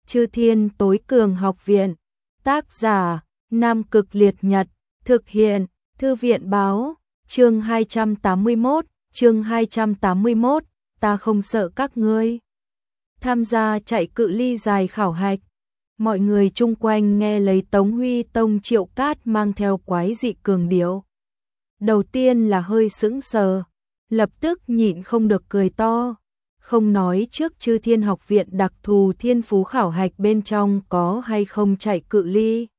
Chư Thiên Tối Cường Học Viện. Tác giả: Nam Cực Liệt Nhật. Thực hiện: Thư viện báo. Chương 281, ta không sợ các ngươi. Tham gia chạy cự ly dài khảo hạch. Mọi người chung quanh nghe lấy Tống Huy Tông Triệu Cát mang theo quái dị cường điệu. Đầu tiên là hơi sững sờ, lập tức nhịn không được cười to. Không nói trước Chư Thiên Học Viện đặc thù thiên phú khảo hạch bên trong có hay không chạy cự ly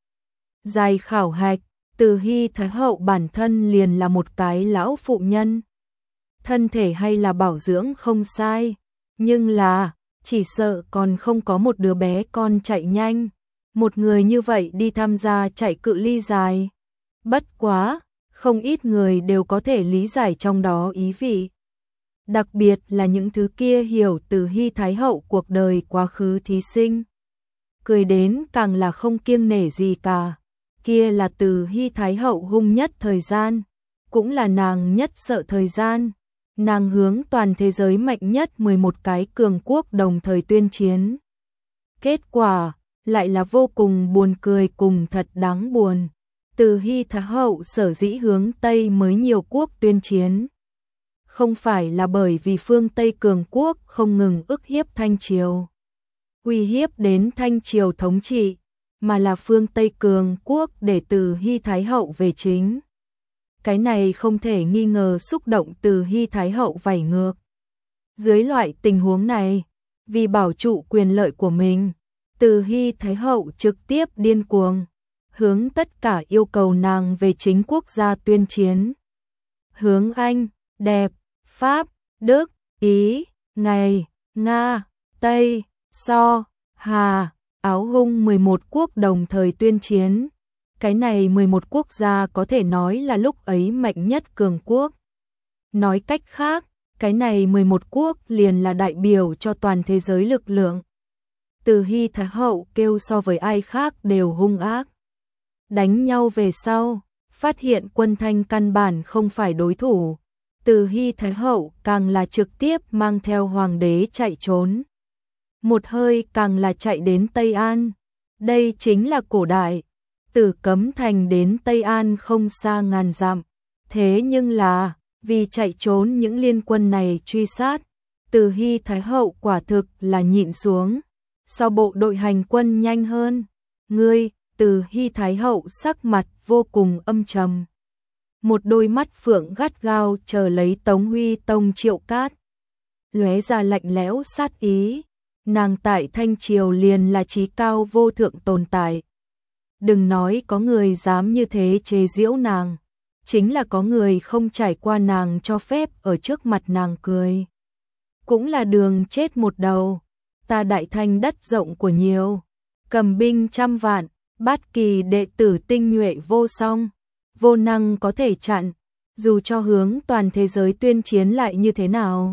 dài khảo hạch, Từ Hy Thái Hậu bản thân liền là một cái lão phụ nhân. Thân thể hay là bảo dưỡng không sai, nhưng là chỉ sợ còn không có một đứa bé con chạy nhanh. Một người như vậy đi tham gia chạy cự ly dài. Bất quá, không ít người đều có thể lý giải trong đó ý vị. Đặc biệt là những thứ kia hiểu Từ Hy Thái Hậu cuộc đời quá khứ thí sinh. Cười đến càng là không kiêng nể gì cả. Kia là Từ Hy Thái Hậu hung nhất thời gian, cũng là nàng nhất sợ thời gian. Nàng hướng toàn thế giới mạnh nhất 11 cái cường quốc đồng thời tuyên chiến. Kết quả lại là vô cùng buồn cười cùng thật đáng buồn. Từ Hy Thái Hậu sở dĩ hướng Tây mới nhiều quốc tuyên chiến, không phải là bởi vì phương Tây cường quốc không ngừng ức hiếp Thanh Triều, uy hiếp đến Thanh Triều thống trị, mà là phương Tây cường quốc để Từ Hy Thái Hậu về chính. Cái này không thể nghi ngờ xúc động Từ Hy Thái Hậu vảy ngược. Dưới loại tình huống này, vì bảo trụ quyền lợi của mình, Từ Hy Thái Hậu trực tiếp điên cuồng, hướng tất cả yêu cầu nàng về chính quốc gia tuyên chiến. Hướng Anh, Đẹp, Pháp, Đức, Ý, Ngày, Nga, Tây, So, Hà, Áo Hung 11 quốc đồng thời tuyên chiến. Cái này 11 quốc gia có thể nói là lúc ấy mạnh nhất cường quốc. Nói cách khác, cái này 11 quốc liền là đại biểu cho toàn thế giới lực lượng. Từ Hy Thái Hậu kêu so với ai khác đều hung ác. Đánh nhau về sau, phát hiện quân Thanh căn bản không phải đối thủ. Từ Hy Thái Hậu càng là trực tiếp mang theo hoàng đế chạy trốn. Một hơi càng là chạy đến Tây An. Đây chính là cổ đại. Từ Cấm Thành đến Tây An không xa ngàn dặm. Thế nhưng là, vì chạy trốn những liên quân này truy sát, Từ Hy Thái Hậu quả thực là nhịn xuống. Sao bộ đội hành quân nhanh hơn? Ngươi, Từ Hy Thái Hậu sắc mặt vô cùng âm trầm. Một đôi mắt phượng gắt gao chờ lấy Tống Huy Tông Triệu Cát. Lóe ra lạnh lẽo sát ý. Nàng tại Thanh Triều liền là chí cao vô thượng tồn tại. Đừng nói có người dám như thế chế giễu nàng, chính là có người không trải qua nàng cho phép ở trước mặt nàng cười. Cũng là đường chết một đầu. Ta Đại Thanh đất rộng của nhiều, cầm binh trăm vạn, bát kỳ đệ tử tinh nhuệ vô song, vô năng có thể chặn, dù cho hướng toàn thế giới tuyên chiến lại như thế nào.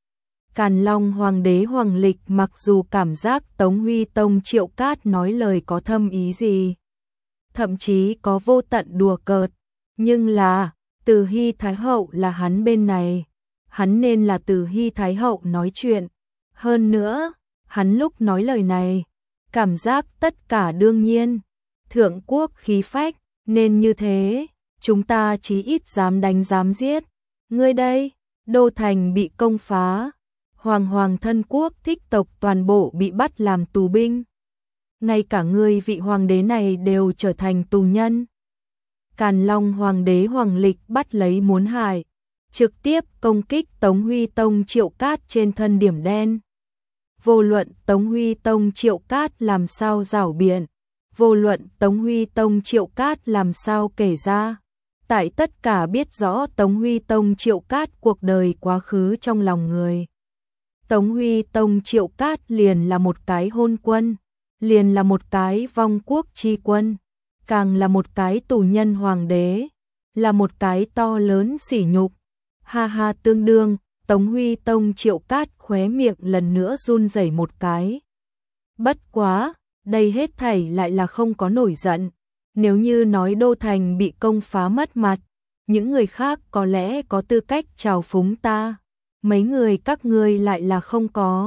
Càn Long Hoàng đế Hoàng Lịch mặc dù cảm giác Tống Huy Tông Triệu Cát nói lời có thâm ý gì, thậm chí có vô tận đùa cợt, nhưng là, Từ Hy Thái Hậu là hắn bên này, hắn nên là Từ Hy Thái Hậu nói chuyện. Hơn nữa, hắn lúc nói lời này, cảm giác tất cả đương nhiên, thượng quốc khí phách, nên như thế, chúng ta chí ít dám đánh dám giết. Ngươi đây, đô thành bị công phá, hoàng thân quốc thích tộc toàn bộ bị bắt làm tù binh. Ngay cả ngươi vị hoàng đế này đều trở thành tù nhân. Càn Long Hoàng đế Hoàng Lịch bắt lấy muốn hại, trực tiếp công kích Tống Huy Tông Triệu Cát trên thân điểm đen. Vô luận Tống Huy Tông Triệu Cát làm sao giảo biện, vô luận Tống Huy Tông Triệu Cát làm sao kể ra, tại tất cả biết rõ Tống Huy Tông Triệu Cát cuộc đời quá khứ trong lòng người. Tống Huy Tông Triệu Cát liền là một cái hôn quân, liền là một cái vong quốc chi quân, càng là một cái tù nhân hoàng đế, là một cái to lớn sỉ nhục. Ha ha, tương đương, Tống Huy Tông Triệu Cát khóe miệng lần nữa run rẩy một cái. Bất quá, đây hết thảy lại là không có nổi giận. Nếu như nói đô thành bị công phá mất mặt, những người khác có lẽ có tư cách trào phúng ta. Mấy người các ngươi lại là không có.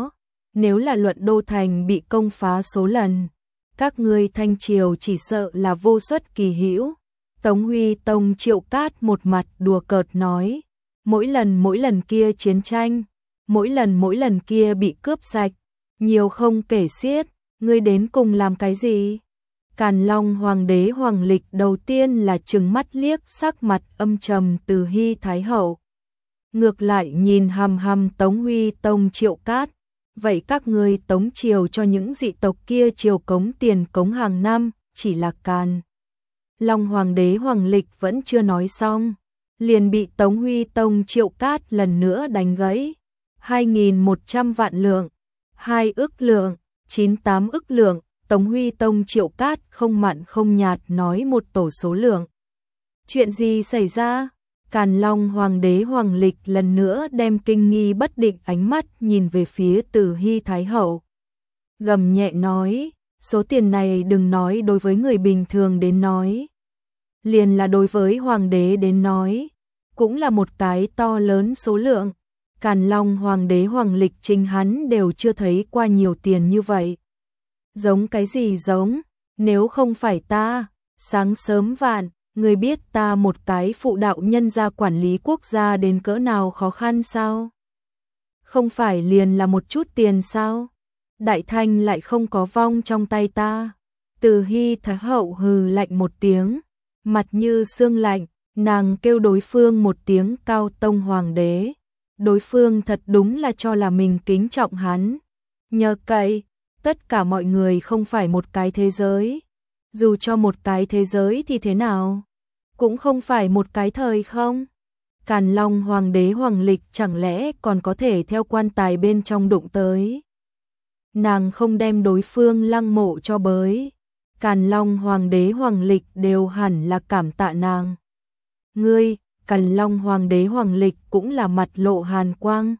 nếu là Luận Đô thành bị công phá số lần, các ngươi Thanh triều chỉ sợ là vô xuất kỳ hữu. Tống Huy Tông Triệu Cát một mặt đùa cợt nói, mỗi lần kia chiến tranh, mỗi lần kia bị cướp sạch, nhiều không kể xiết, ngươi đến cùng làm cái gì? Càn Long Hoàng đế Hoàng Lịch đầu tiên là trừng mắt liếc sắc mặt âm trầm Từ Hy Thái hậu. Ngược lại nhìn hằm hằm Tống Huy Tông Triệu Cát, vậy các ngươi Tống triều cho những dị tộc kia triều cống tiền cống hàng năm, chỉ là Càn Long Hoàng đế Hoàng Lịch vẫn chưa nói xong, liền bị Tống Huy Tông Triệu Cát lần nữa đánh gãy. 2.100 vạn lượng, 2 ức lượng, 98 ức lượng, Tống Huy Tông Triệu Cát không mặn không nhạt nói một tổ số lượng. Chuyện gì xảy ra? Càn Long Hoàng đế Hoàng Lịch lần nữa đem kinh nghi bất định ánh mắt nhìn về phía Từ Hy Thái hậu. Gầm nhẹ nói, số tiền này đừng nói đối với người bình thường đến nói, liền là đối với Hoàng đế đến nói, cũng là một cái to lớn số lượng. Càn Long Hoàng đế Hoàng Lịch chính hắn đều chưa thấy qua nhiều tiền như vậy. Giống cái gì giống, nếu không phải ta, sáng sớm vạn, người biết ta một cái phụ đạo nhân gia quản lý quốc gia đến cỡ nào khó khăn sao? Không phải liền là một chút tiền sao? Đại Thanh lại không có vong trong tay ta. Từ Hy Thái hậu hừ lạnh một tiếng, mặt như xương lạnh, nàng kêu đối phương một tiếng Cao Tông Hoàng đế. Đối phương thật đúng là cho là mình kính trọng hắn. Nhờ cậy, tất cả mọi người không phải một cái thế giới. Dù cho một cái thế giới thì thế nào? Cũng không phải một cái thời không? Càn Long Hoàng đế Hoàng Lịch chẳng lẽ còn có thể theo quan tài bên trong đụng tới? Nàng không đem đối phương lăng mộ cho bới. Càn Long Hoàng đế Hoàng Lịch đều hẳn là cảm tạ nàng. Ngươi, Càn Long Hoàng đế Hoàng Lịch cũng là mặt lộ hàn quang.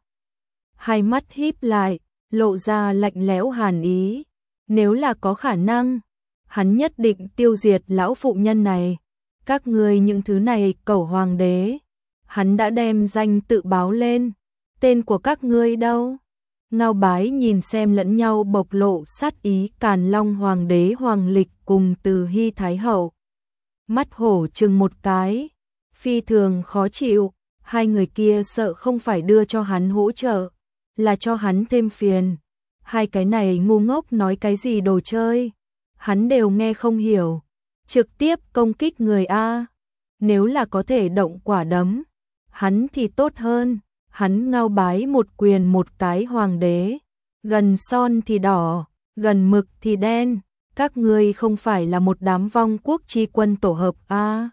Hai mắt híp lại, lộ ra lạnh lẽo hàn ý. Nếu là có khả năng, hắn nhất định tiêu diệt lão phụ nhân này. Các ngươi những thứ này cẩu hoàng đế, hắn đã đem danh tự báo lên. Tên của các ngươi đâu? Ngao Bái nhìn xem lẫn nhau bộc lộ sát ý Càn Long Hoàng đế Hoàng Lịch cùng Từ Hy Thái hậu. Mắt hổ chừng một cái, phi thường khó chịu, hai người kia sợ không phải đưa cho hắn hỗ trợ, là cho hắn thêm phiền. Hai cái này ngu ngốc nói cái gì đồ chơi, hắn đều nghe không hiểu. Trực tiếp công kích người A, nếu là có thể động quả đấm, hắn thì tốt hơn. Hắn Ngao Bái một quyền một cái hoàng đế, gần son thì đỏ, gần mực thì đen, các ngươi không phải là một đám vong quốc chi quân tổ hợp A.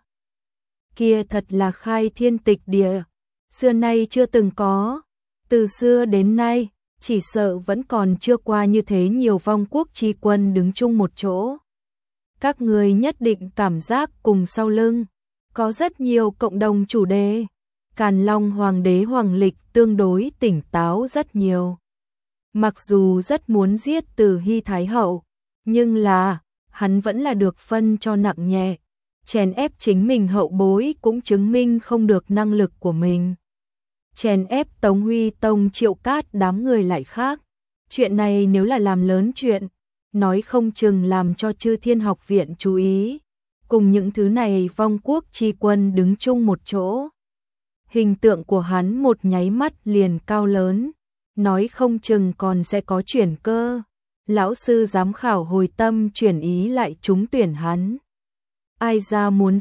Kia thật là khai thiên tịch địa, xưa nay chưa từng có, từ xưa đến nay, chỉ sợ vẫn còn chưa qua như thế nhiều vong quốc chi quân đứng chung một chỗ. Các ngươi nhất định cảm giác cùng sau lưng, có rất nhiều cộng đồng chủ đề. Càn Long Hoàng đế Hoàng Lịch tương đối tỉnh táo rất nhiều. Mặc dù rất muốn giết Từ Hy Thái hậu, nhưng là, hắn vẫn là được phân cho nặng nhẹ. Chèn ép chính mình hậu bối cũng chứng minh không được năng lực của mình. Chèn ép Tống Huy Tông Triệu Cát đám người lại khác. Chuyện này nếu là làm lớn chuyện, nói không chừng làm cho Chư Thiên Học Viện chú ý. Cùng những thứ này vong quốc chi quân đứng chung một chỗ. Hình tượng của hắn một nháy mắt liền cao lớn, nói không chừng còn sẽ có chuyển cơ. Lão sư giám khảo hồi tâm chuyển ý lại trúng tuyển hắn. Ai ra muốn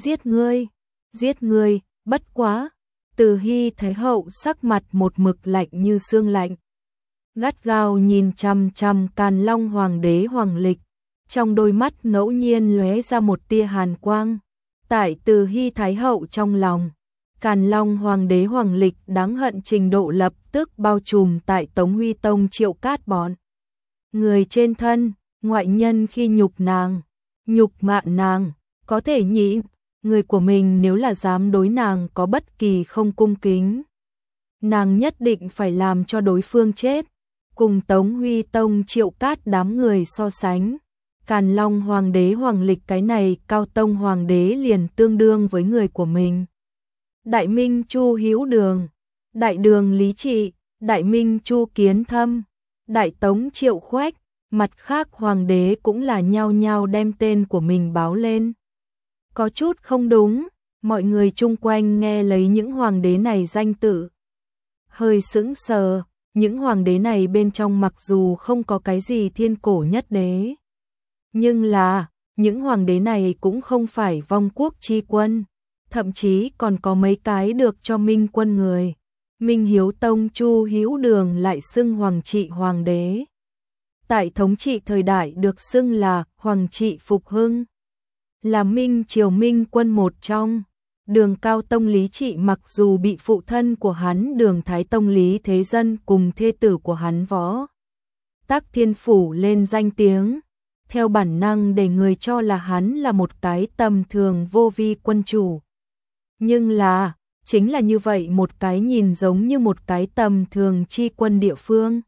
giết ngươi, bất quá. Từ Hy Thái hậu sắc mặt một mực lạnh như xương lạnh. Gắt gao nhìn chằm chằm Càn Long Hoàng đế Hoàng Lịch, trong đôi mắt ngẫu nhiên lóe ra một tia hàn quang. Tại Từ Hy Thái hậu trong lòng, Càn Long Hoàng đế Hoàng Lịch đáng hận trình độ lập tức bao trùm tại Tống Huy Tông Triệu Cát bọn người trên thân. Ngoại nhân khi nhục mạ nàng, có thể nhịn, người của mình nếu là dám đối nàng có bất kỳ không cung kính, nàng nhất định phải làm cho đối phương chết. Cùng Tống Huy Tông Triệu Cát đám người so sánh, Càn Long Hoàng đế Hoàng Lịch cái này Cao Tông Hoàng đế liền tương đương với người của mình. Đại Minh Chu Hữu Đường, Đại Đường Lý Trị, Đại Minh Chu Kiến Thâm, Đại Tống Triệu Khoách, mặt khác hoàng đế cũng là nhao nhao đem tên của mình báo lên. Có chút không đúng, mọi người chung quanh nghe lấy những hoàng đế này danh tự. Hơi sững sờ, những hoàng đế này bên trong mặc dù không có cái gì thiên cổ nhất đế. Nhưng là, những hoàng đế này cũng không phải vong quốc chi quân, thậm chí còn có mấy cái được cho minh quân người. Minh Hiếu Tông Chu Hữu Đường lại xưng hoàng trị hoàng đế. Tại thống trị thời đại được xưng là hoàng trị phục hưng. Là Minh Triều Minh quân một trong. Đường Cao Tông Lý Trị mặc dù bị phụ thân của hắn Đường Thái Tông Lý Thế Dân cùng thê tử của hắn Võ Tắc Thiên phủ lên danh tiếng, theo bản năng để người cho là hắn là một cái tầm thường vô vi quân chủ. Nhưng là, chính là như vậy một cái nhìn giống như một cái tầm thường chi quân địa phương.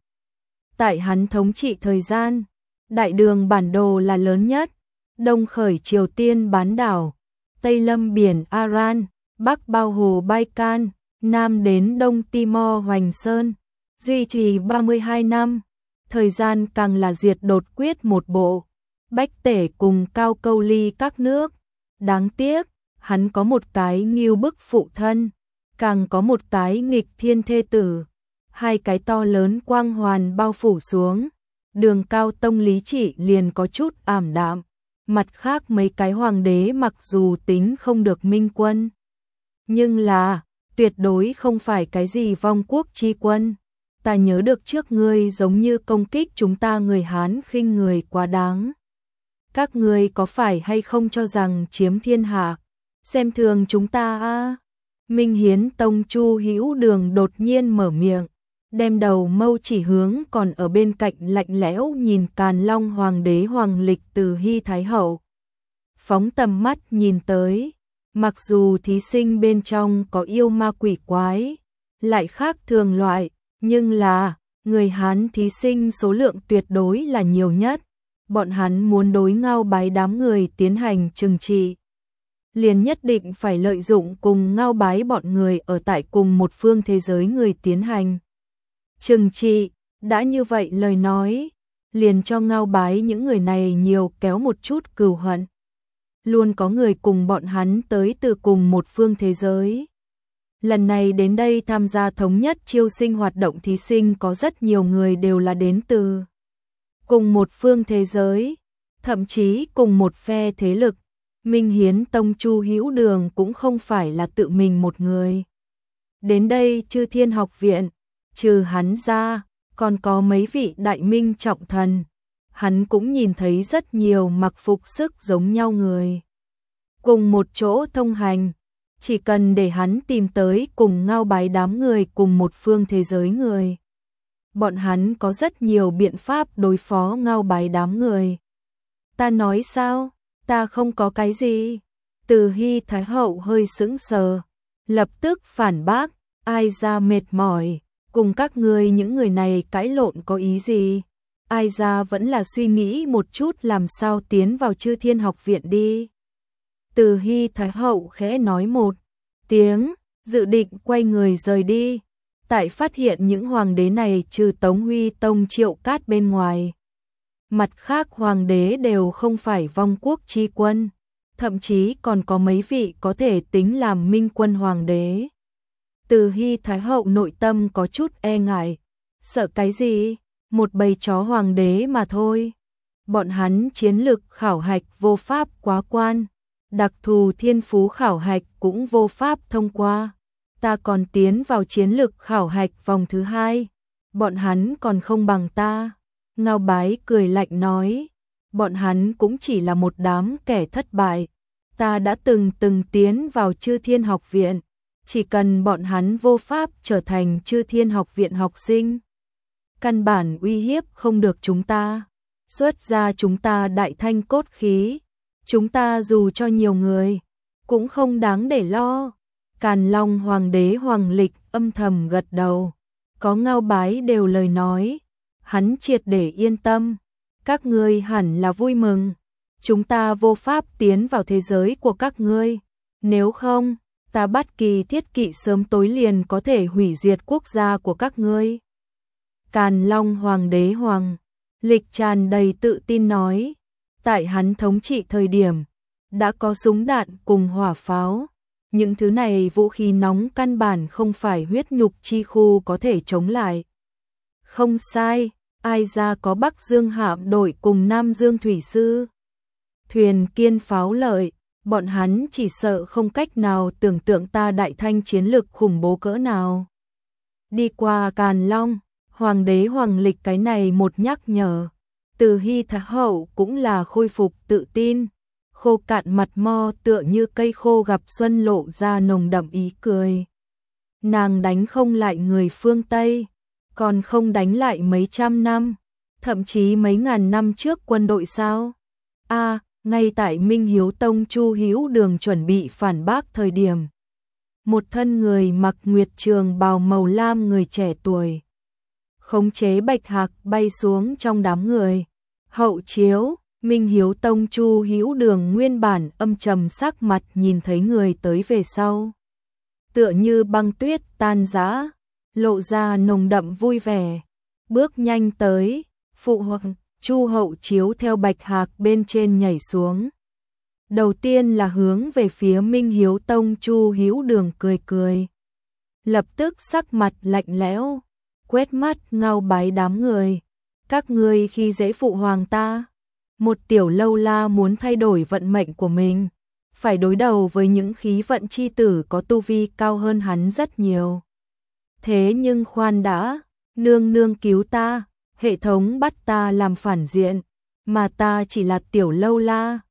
Tại hắn thống trị thời gian, đại đường bản đồ là lớn nhất, đông khởi Triều Tiên bán đảo, tây lâm biển Aran, bắc bao hồ Baikal, nam đến đông Timor Hoành Sơn, duy trì 32 năm, thời gian càng là diệt đột quyết một bộ, Bách Tể cùng Cao Câu Ly các nước. Đáng tiếc, hắn có một cái ngưu bức phụ thân, càng có một cái nghịch thiên thê tử, hai cái to lớn quang hoàn bao phủ xuống, Đường Cao Tông Lý Trị liền có chút ảm đạm. Mặt khác mấy cái hoàng đế mặc dù tính không được minh quân, nhưng là tuyệt đối không phải cái gì vong quốc chi quân. Ta nhớ được trước ngươi giống như công kích chúng ta người Hán khinh người quá đáng. Các ngươi có phải hay không cho rằng chiếm thiên hạ, xem thường chúng ta a? Minh Hiến Tông Chu Hữu Đường đột nhiên mở miệng, đem đầu mâu chỉ hướng còn ở bên cạnh lạnh lẽo nhìn Càn Long Hoàng đế Hoàng Lịch Từ Hy Thái Hậu. Phóng tầm mắt nhìn tới, mặc dù thí sinh bên trong có yêu ma quỷ quái, lại khác thường loại, nhưng là, người Hán thí sinh số lượng tuyệt đối là nhiều nhất. Bọn hắn muốn đối Ngao Bái đám người tiến hành trừng trị, liền nhất định phải lợi dụng cùng Ngao Bái bọn người ở tại cùng một phương thế giới người tiến hành trừng trị. Đã như vậy lời nói, liền cho Ngao Bái những người này nhiều kéo một chút cừu hận. Luôn có người cùng bọn hắn tới từ cùng một phương thế giới. Lần này đến đây tham gia thống nhất chiêu sinh hoạt động thí sinh có rất nhiều người đều là đến từ cùng một phương thế giới, thậm chí cùng một phe thế lực. Minh Hiến Tông Chu Hữu Đường cũng không phải là tự mình một người. Đến đây Chư Thiên Học Viện, trừ hắn ra, còn có mấy vị đại minh trọng thần. Hắn cũng nhìn thấy rất nhiều mặc phục sức giống nhau người. Cùng một chỗ thông hành, chỉ cần để hắn tìm tới cùng Ngao Bái đám người cùng một phương thế giới người. Bọn hắn có rất nhiều biện pháp đối phó Ngao Bái đám người. Ta nói sao? Ta không có cái gì. Từ Hy Thái Hậu hơi sững sờ, lập tức phản bác, ai ra mệt mỏi, cùng các ngươi những người này cãi lộn có ý gì? Ai ra vẫn là suy nghĩ một chút làm sao tiến vào Chư Thiên Học Viện đi. Từ Hy Thái Hậu khẽ nói một tiếng, dự định quay người rời đi. Tại phát hiện những hoàng đế này trừ Tống Huy Tông Triệu Cát bên ngoài, mặt khác hoàng đế đều không phải vong quốc chi quân, thậm chí còn có mấy vị có thể tính làm minh quân hoàng đế. Từ Hy Thái Hậu nội tâm có chút e ngại, sợ cái gì? Một bầy chó hoàng đế mà thôi. Bọn hắn chiến lực khảo hạch vô pháp quá quan, đặc thù thiên phú khảo hạch cũng vô pháp thông qua. Ta còn tiến vào chiến lực khảo hạch vòng thứ 2, bọn hắn còn không bằng ta. Ngao Bái cười lạnh nói, bọn hắn cũng chỉ là một đám kẻ thất bại. Ta đã từng tiến vào Chư Thiên Học Viện, chỉ cần bọn hắn vô pháp trở thành Chư Thiên Học Viện học sinh, căn bản uy hiếp không được chúng ta. Xuất ra chúng ta đại thanh cốt khí, chúng ta dù cho nhiều người, cũng không đáng để lo. Càn Long Hoàng đế Hoàng Lịch âm thầm gật đầu, có Ngao Bái đều lời nói, hắn triệt để yên tâm. Các ngươi hẳn là vui mừng, chúng ta vô pháp tiến vào thế giới của các ngươi, nếu không, ta bắt Kỳ Thiết Kỵ sớm tối liền có thể hủy diệt quốc gia của các ngươi. Càn Long Hoàng đế Hoàng Lịch tràn đầy tự tin nói, tại hắn thống trị thời điểm, đã có súng đạn cùng hỏa pháo. Những thứ này vũ khí nóng căn bản không phải huyết nhục chi khu có thể chống lại. Không sai, ai ra có Bắc Dương hạm đội cùng Nam Dương thủy sư. Thuyền kiên pháo lợi, bọn hắn chỉ sợ không cách nào tưởng tượng ta Đại Thanh chiến lực khủng bố cỡ nào. Đi qua Càn Long, Hoàng đế Hoàng Lịch cái này một nhắc nhở. Từ Hy Thái Hậu cũng là khôi phục tự tin, khô cạn mặt mo tựa như cây khô gặp xuân lộ ra nồng đậm ý cười. Nàng đánh không lại người phương Tây, còn không đánh lại mấy trăm năm, thậm chí mấy ngàn năm trước quân đội sao? Ngay tại Minh Hiếu Tông Chu Hữu Đường chuẩn bị phản bác thời điểm, một thân người mặc nguyệt trường bào màu lam người trẻ tuổi khống chế bạch hạc bay xuống trong đám người. Hậu chiếu, Minh Hiếu Tông Chu Hữu Đường nguyên bản âm trầm sắc mặt nhìn thấy người tới về sau, tựa như băng tuyết tan rã, lộ ra nồng đậm vui vẻ, bước nhanh tới, phụ hoàng. Chu Hậu chiếu theo bạch hạc bên trên nhảy xuống. Đầu tiên là hướng về phía Minh Hiếu Tông Chu Hữu Đường cười cười. Lập tức sắc mặt lạnh lẽo, quét mắt ngao bái đám người. Các ngươi khi dễ phụ hoàng ta. Một tiểu lâu la muốn thay đổi vận mệnh của mình, phải đối đầu với những khí vận chi tử có tu vi cao hơn hắn rất nhiều. Thế nhưng khoan đã, nương nương cứu ta. Hệ thống bắt ta làm phản diện, mà ta chỉ là tiểu lâu la,